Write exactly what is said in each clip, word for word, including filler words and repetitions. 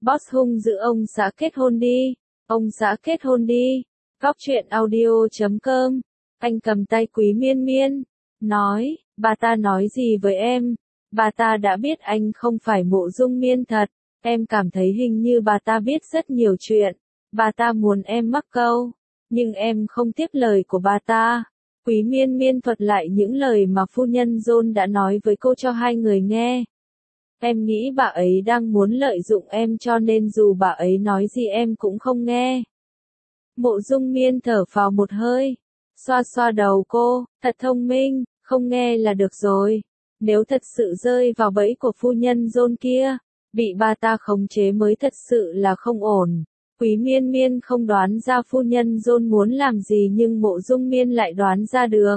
Boss hung dữ ông xã kết hôn đi, ông xã kết hôn đi. Góc truyện audio chấm com. Anh cầm tay Quý Miên Miên, nói, bà ta nói gì với em? Bà ta đã biết anh không phải Mộ Dung Miên thật, em cảm thấy hình như bà ta biết rất nhiều chuyện. Bà ta muốn em mắc câu, nhưng em không tiếp lời của bà ta. Quý Miên Miên thuật lại những lời mà phu nhân John đã nói với cô cho hai người nghe. Em nghĩ bà ấy đang muốn lợi dụng em cho nên dù bà ấy nói gì em cũng không nghe. Mộ Dung Miên thở phào một hơi, xoa xoa đầu cô, thật thông minh, không nghe là được rồi. Nếu thật sự rơi vào bẫy của phu nhân John kia, bị bà ta khống chế mới thật sự là không ổn. Quý Miên Miên không đoán ra phu nhân John muốn làm gì nhưng Mộ Dung Miên lại đoán ra được.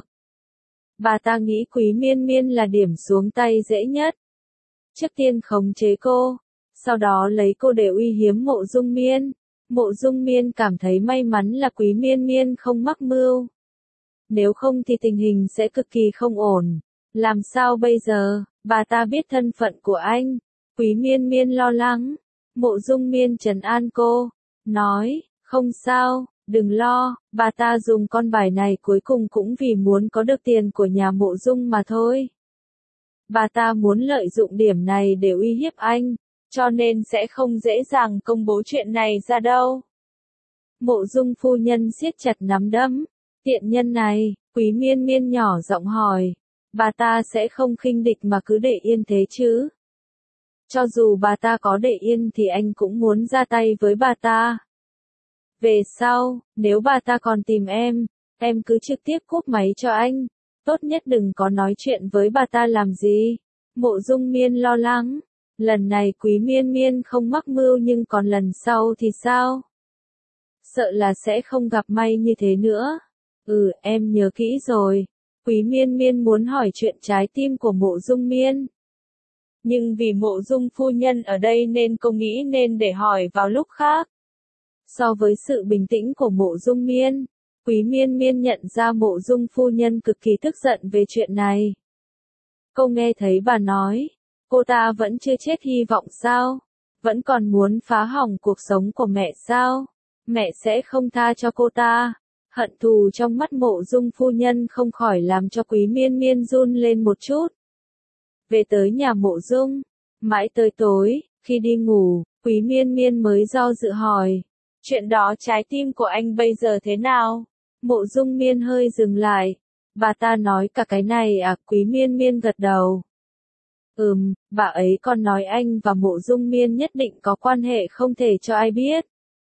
Bà ta nghĩ Quý Miên Miên là điểm xuống tay dễ nhất. Trước tiên khống chế cô, sau đó lấy cô để uy hiếp Mộ Dung Miên. Mộ Dung Miên cảm thấy may mắn là Quý Miên Miên không mắc mưu. Nếu không thì tình hình sẽ cực kỳ không ổn. Làm sao bây giờ? Bà ta biết thân phận của anh. Quý Miên Miên lo lắng. Mộ Dung Miên trấn an cô, nói, không sao, đừng lo, bà ta dùng con bài này cuối cùng cũng vì muốn có được tiền của nhà Mộ Dung mà thôi. Bà ta muốn lợi dụng điểm này để uy hiếp anh, cho nên sẽ không dễ dàng công bố chuyện này ra đâu. Mộ Dung phu nhân siết chặt nắm đấm, tiện nhân này, Quý Miên Miên nhỏ giọng hỏi, bà ta sẽ không khinh địch mà cứ để yên thế chứ? Cho dù bà ta có để yên thì anh cũng muốn ra tay với bà ta. Về sau, nếu bà ta còn tìm em, em cứ trực tiếp cúp máy cho anh. Tốt nhất đừng có nói chuyện với bà ta làm gì. Mộ Dung Miên lo lắng. Lần này Quý Miên Miên không mắc mưu nhưng còn lần sau thì sao? Sợ là sẽ không gặp may như thế nữa. Ừ, em nhớ kỹ rồi. Quý Miên Miên muốn hỏi chuyện trái tim của Mộ Dung Miên. Nhưng vì Mộ Dung phu nhân ở đây nên cô nghĩ nên để hỏi vào lúc khác. So với sự bình tĩnh của Mộ Dung Miên, Quý Miên Miên nhận ra Mộ Dung phu nhân cực kỳ tức giận về chuyện này. Cô nghe thấy bà nói, cô ta vẫn chưa chết hy vọng sao? Vẫn còn muốn phá hỏng cuộc sống của mẹ sao? Mẹ sẽ không tha cho cô ta. Hận thù trong mắt Mộ Dung phu nhân không khỏi làm cho Quý Miên Miên run lên một chút. Về tới nhà Mộ Dung, mãi tới tối, khi đi ngủ, Quý Miên Miên mới do dự hỏi, chuyện đó trái tim của anh bây giờ thế nào? Mộ Dung Miên hơi dừng lại, bà ta nói cả cái này à? Quý Miên Miên gật đầu. Ừm, bà ấy còn nói anh và Mộ Dung Miên nhất định có quan hệ không thể cho ai biết.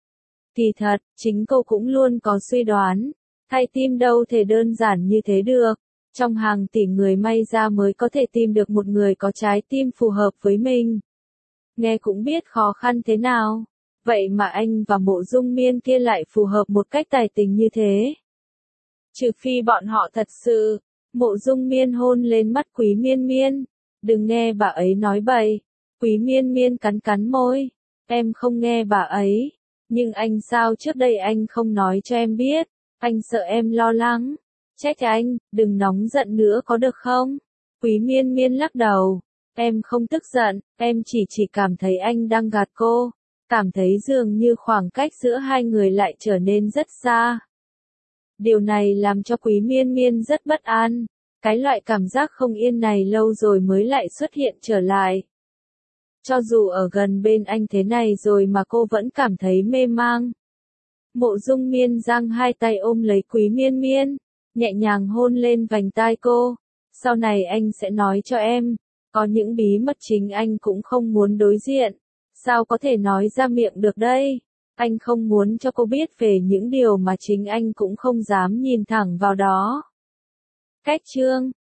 Kỳ thật, chính cô cũng luôn có suy đoán, thay tim đâu thể đơn giản như thế được. Trong hàng tỷ người may ra mới có thể tìm được một người có trái tim phù hợp với mình. Nghe cũng biết khó khăn thế nào. Vậy mà anh và Mộ Dung Miên kia lại phù hợp một cách tài tình như thế. Trừ phi bọn họ thật sự. Mộ Dung Miên hôn lên mắt Quý Miên Miên. Đừng nghe bà ấy nói bậy. Quý Miên Miên cắn cắn môi. Em không nghe bà ấy. Nhưng anh sao trước đây anh không nói cho em biết. Anh sợ em lo lắng. Trách anh, đừng nóng giận nữa có được không? Quý Miên Miên lắc đầu. Em không tức giận, em chỉ chỉ cảm thấy anh đang gạt cô. Cảm thấy dường như khoảng cách giữa hai người lại trở nên rất xa. Điều này làm cho Quý Miên Miên rất bất an. Cái loại cảm giác không yên này lâu rồi mới lại xuất hiện trở lại. Cho dù ở gần bên anh thế này rồi mà cô vẫn cảm thấy mê mang. Mộ Dung Miên giang hai tay ôm lấy Quý Miên Miên, nhẹ nhàng hôn lên vành tai cô. Sau này anh sẽ nói cho em, có những bí mật chính anh cũng không muốn đối diện. Sao có thể nói ra miệng được đây? Anh không muốn cho cô biết về những điều mà chính anh cũng không dám nhìn thẳng vào đó. Cách chương